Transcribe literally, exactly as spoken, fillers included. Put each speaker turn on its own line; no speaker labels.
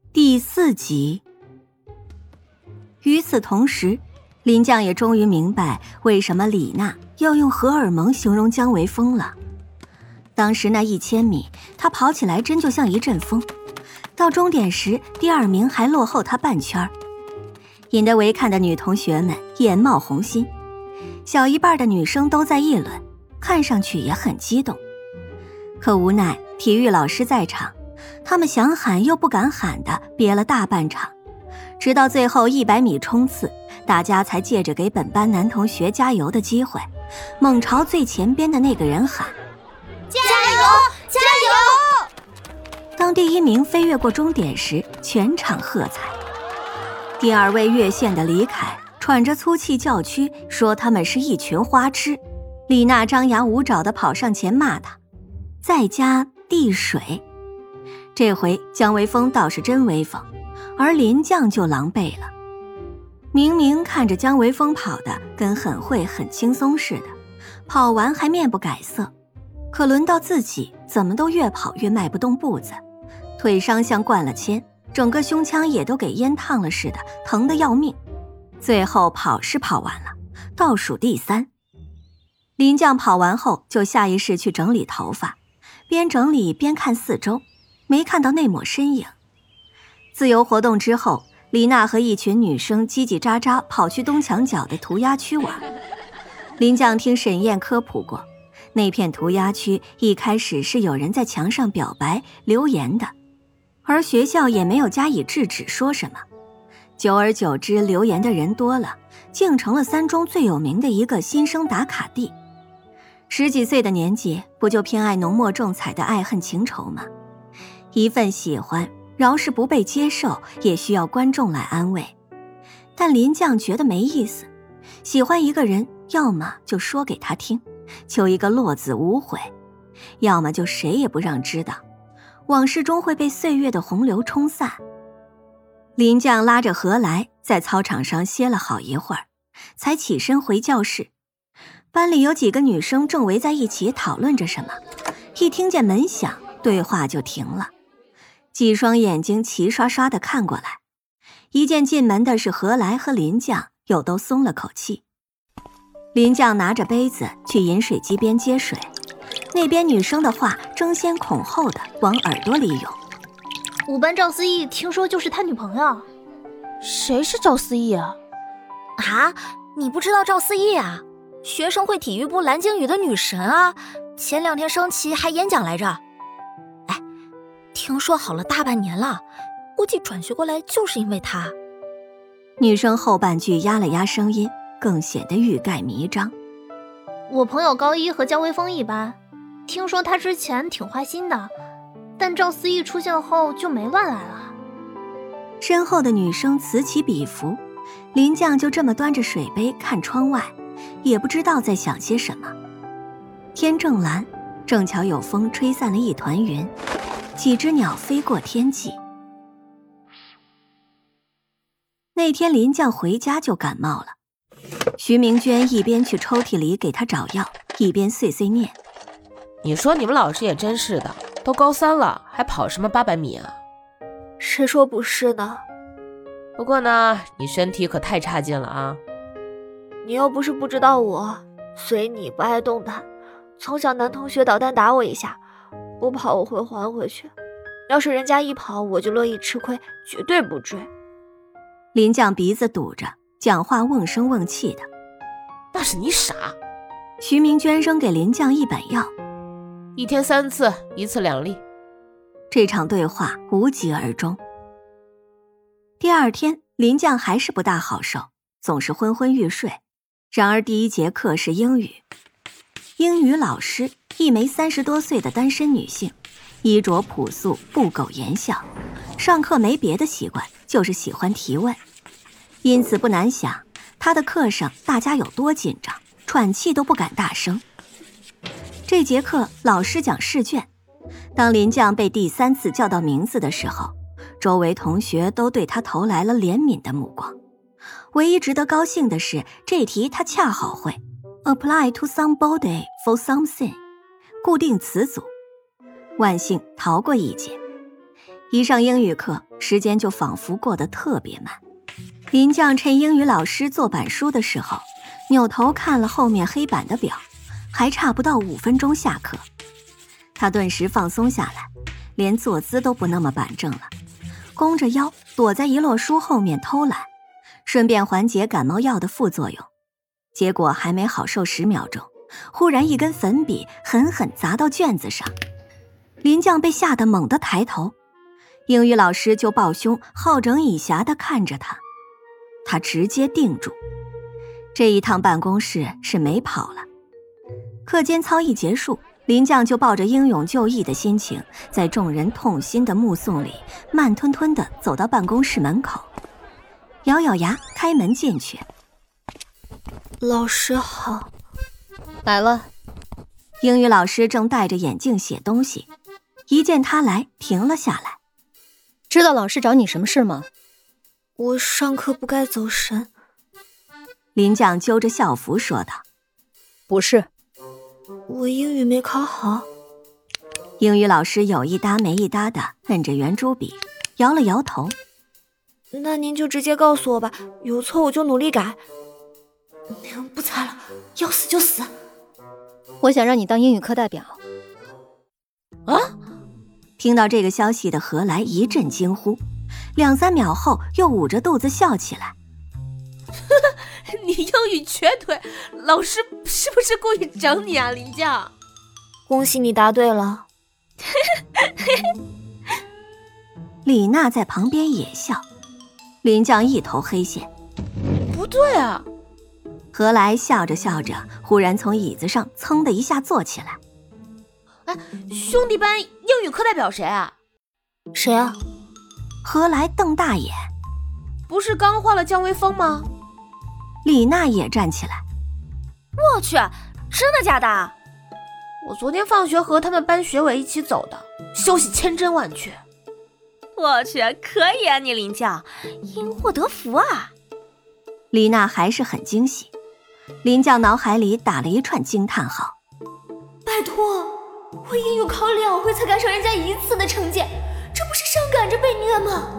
第四集。与此同时，林将也终于明白为什么李娜要用荷尔蒙形容姜维峰了。当时那一千米，他跑起来真就像一阵风，到终点时第二名还落后他半圈，引得围看的女同学们眼冒红心，小一半的女生都在议论，看上去也很激动。可无奈体育老师在场，他们想喊又不敢喊的憋了大半场，直到最后一百米冲刺，大家才借着给本班男同学加油的机会，猛朝最前边的那个人喊：
加油加油！
当第一名飞越过终点时，全场喝彩。第二位越线的李凯喘着粗气叫屈，说他们是一群花痴。李娜张牙舞爪地跑上前骂他，再加递水。这回姜维峰倒是真威风，而林将就狼狈了。明明看着姜维峰跑的跟很会很轻松似的，跑完还面不改色，可轮到自己怎么都越跑越迈不动步子，腿上像灌了铅，整个胸腔也都给烟烫了似的，疼得要命。最后跑是跑完了，倒数第三。林将跑完后就下意识去整理头发，边整理边看四周，没看到那抹身影。自由活动之后，李娜和一群女生叽叽喳喳跑去东墙角的涂鸦区玩。林将听沈燕科普过，那片涂鸦区一开始是有人在墙上表白留言的，而学校也没有加以制止说什么。久而久之，留言的人多了，竟成了三中最有名的一个新生打卡地。十几岁的年纪，不就偏爱浓墨重彩的爱恨情仇吗？一份喜欢饶是不被接受，也需要观众来安慰。但林将觉得没意思，喜欢一个人，要么就说给他听，求一个落子无悔，要么就谁也不让知道，往事终会被岁月的洪流冲散。林将拉着何来在操场上歇了好一会儿，才起身回教室。班里有几个女生正围在一起讨论着什么，一听见门响，对话就停了，几双眼睛齐刷刷地看过来。一见进门的是何来和林将，又都松了口气。林将拿着杯子去饮水机边接水，那边女生的话争先恐后的往耳朵里涌。
五班赵思义听说就是他女朋友。
谁是赵思义啊？
啊，你不知道赵思义啊？学生会体育部蓝鲸语的女神啊，前两天升旗还演讲来着。哎，听说好了大半年了，估计转学过来就是因为她。
女生后半句压了压声音，更显得欲盖弥彰。
我朋友高一和姜维峰一班，听说他之前挺坏心的，但赵思义出现后就没乱来了。
身后的女生此起彼伏，林将就这么端着水杯看窗外，也不知道在想些什么。天正蓝，正巧有风吹散了一团云，几只鸟飞过天际。那天林将回家就感冒了，徐明娟一边去抽屉里给他找药，一边碎碎念：
你说你们老师也真是的，都高三了还跑什么八百米啊？
谁说不是呢？
不过呢，你身体可太差劲了啊！
你又不是不知道我，随你不爱动弹，从小男同学捣蛋打我一下，不跑我会还回去，要是人家一跑我就乐意吃亏，绝对不追。
林将鼻子堵着，讲话瓮声瓮气的。
那是你傻。
徐明娟扔给林将一本药，
一天三次，一次两粒。
这场对话无疾而终。第二天，林将还是不大好受，总是昏昏欲睡。然而第一节课是英语，英语老师一枚三十多岁的单身女性，衣着朴素，不苟言笑，上课没别的习惯，就是喜欢提问。因此不难想，她的课上大家有多紧张，喘气都不敢大声。这节课老师讲试卷，当林将被第三次叫到名字的时候，周围同学都对他投来了怜悯的目光。唯一值得高兴的是，这题他恰好会 apply to somebody for something 固定词组，万幸逃过一劫。 一上英语课，时间就仿佛过得特别慢。林绛趁英语老师做板书的时候，扭头看了后面黑板的表，还差不到五分钟下课。他顿时放松下来，连坐姿都不那么板正了，弓着腰躲在一摞书后面偷懒，顺便缓解感冒药的副作用。结果还没好受十秒钟，忽然一根粉笔狠狠砸到卷子上。林绛被吓得猛地抬头，英语老师就抱胸好整以暇地看着他，他直接定住。这一趟办公室是没跑了。课间操一结束，林绛就抱着英勇就义的心情，在众人痛心的目送里，慢吞吞地走到办公室门口，咬咬牙开门进去。
老师好。
来了。
英语老师正戴着眼镜写东西，一见他来停了下来。
知道老师找你什么事吗？
我上课不该走神。
林绛揪着校服说道。
不是。
我英语没考好。
英语老师有一搭没一搭的摁着圆珠笔，摇了摇头。
那您就直接告诉我吧，有错我就努力改。不猜了，要死就死。
我想让你当英语课代表。
啊！
听到这个消息的何来一阵惊呼，两三秒后又捂着肚子笑起来。
你英语瘸腿，老师是不是故意整你啊，林绛？
恭喜你答对了。
李娜在旁边也笑，林绛一头黑线。
不对啊！
何来笑着笑着，忽然从椅子上噌的一下坐起来。
哎，兄弟班英语课代表谁啊？
谁啊？
何来瞪大眼。
不是刚换了江微风吗？
李娜也站起来。
我去，真的假的？
我昨天放学和他们班学委一起走的，消息千真万确。
我去，可以啊，你林绛，因祸得福啊！
李娜还是很惊喜。林绛脑海里打了一串惊叹号。
拜托，我英语考两回才赶上人家一次的成绩，这不是上赶着被虐吗？